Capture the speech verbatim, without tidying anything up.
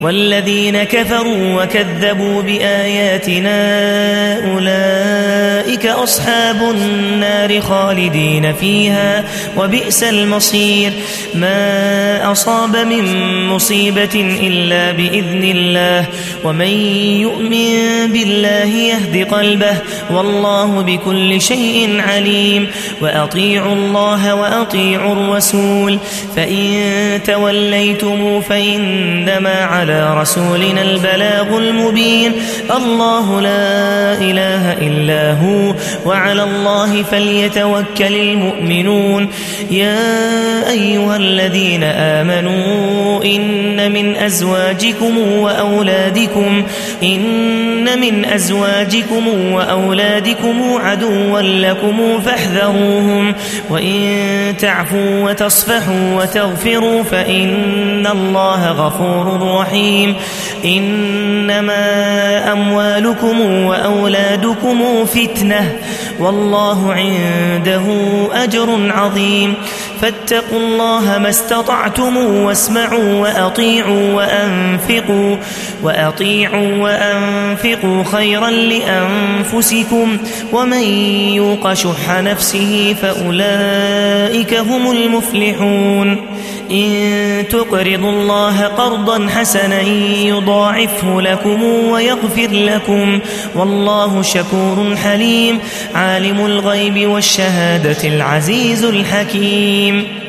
والذين كفروا وكذبوا بآياتنا أولئك أصحاب النار خالدين فيها وبئس المصير. ما أصاب من مصيبة إلا بإذن الله ومن يؤمن بالله يهد قلبه والله بكل شيء عليم. وأطيعوا الله وأطيعوا الرسول فإن توليتم فإنما على رسولنا البلاغ المبين. الله لا إله إلا هو وعلى الله فليتوكل المؤمنون. يا أيها الذين آمنوا إن من أزواجكم وأولادكم إن من أزواجكم وأولادكم عدوا لكم فاحذروهم وإن تعفوا وتصفحوا وتغفروا فإن الله غفور رحيم. إنما أموالكم وأولادكم فتنة والله عنده أجر عظيم. فاتقوا الله ما استطعتم واسمعوا وأطيعوا وأنفقوا وأطيعوا وأنفقوا خيرا لأنفسكم ومن يوق شح نفسه فأولئك هم المفلحون. إن تقرضوا الله قرضا حسنا يضاعفه لكم ويغفر لكم والله شكور حليم. عالم الغيب والشهادة العزيز الحكيم.